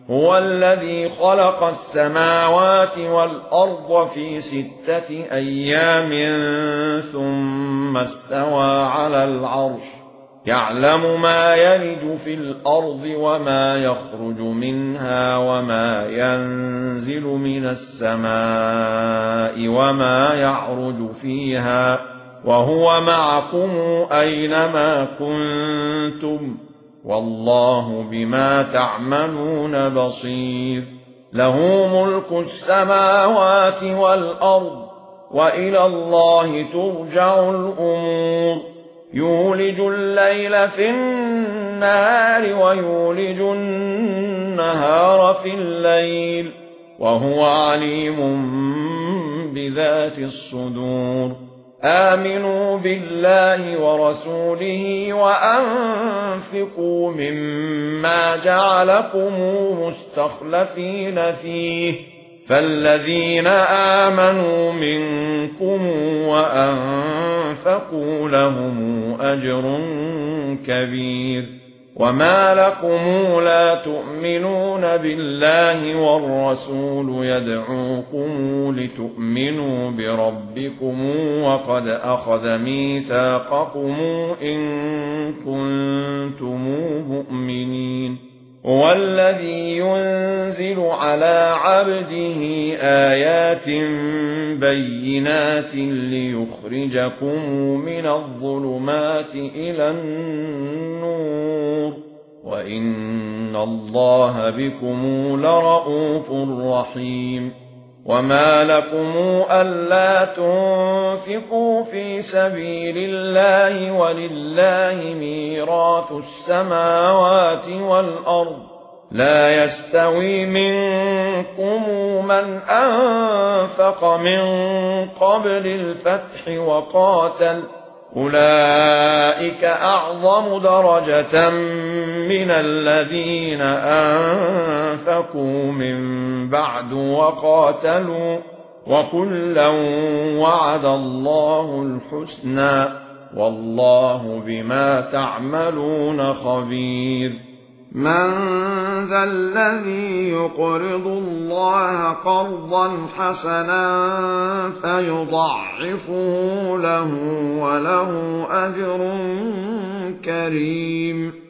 هو الذي خلق السماوات والأرض في 6 أيام ثم استوى على العرش يعلم ما يلج في الأرض وما يخرج منها وما ينزل من السماء وما يعرج فيها وهو معكم أينما كنتم والله بما تعملون بصير له ملك السماوات والأرض وإلى الله ترجع الأمور يولج الليل في النهار ويولج النهار في الليل وهو عليم بذات الصدور آمنوا بالله ورسوله وأنفقوا مما جعلكم مستخلفين فيه فالذين آمنوا منكم وأنفقوا لهم أجر كبير وما لكم لا تؤمنون بالله والرسول يدعوكم لتؤمنوا بربكم وقد أخذ ميثاقكم إن كنتم مؤمنين هو الذي ينزل على عبده آيات بينات ليخرجكم من الظلمات إلى النور وإن الله بكم لرءوف رحيم وما لكم ألا تنفقوا في سبيل الله ولله ميراث السماوات والأرض لا يستوي منكم من أنفق من قبل الفتح وقاتل أولئك أعظم درجة من الذين أنفقوا من بعد وقاتلوا وكلا وعد الله الحسنى والله بما تعملون خبير من ذا الذي يقرض الله قرضا حسنا فيضاعفه له وله أجر كريم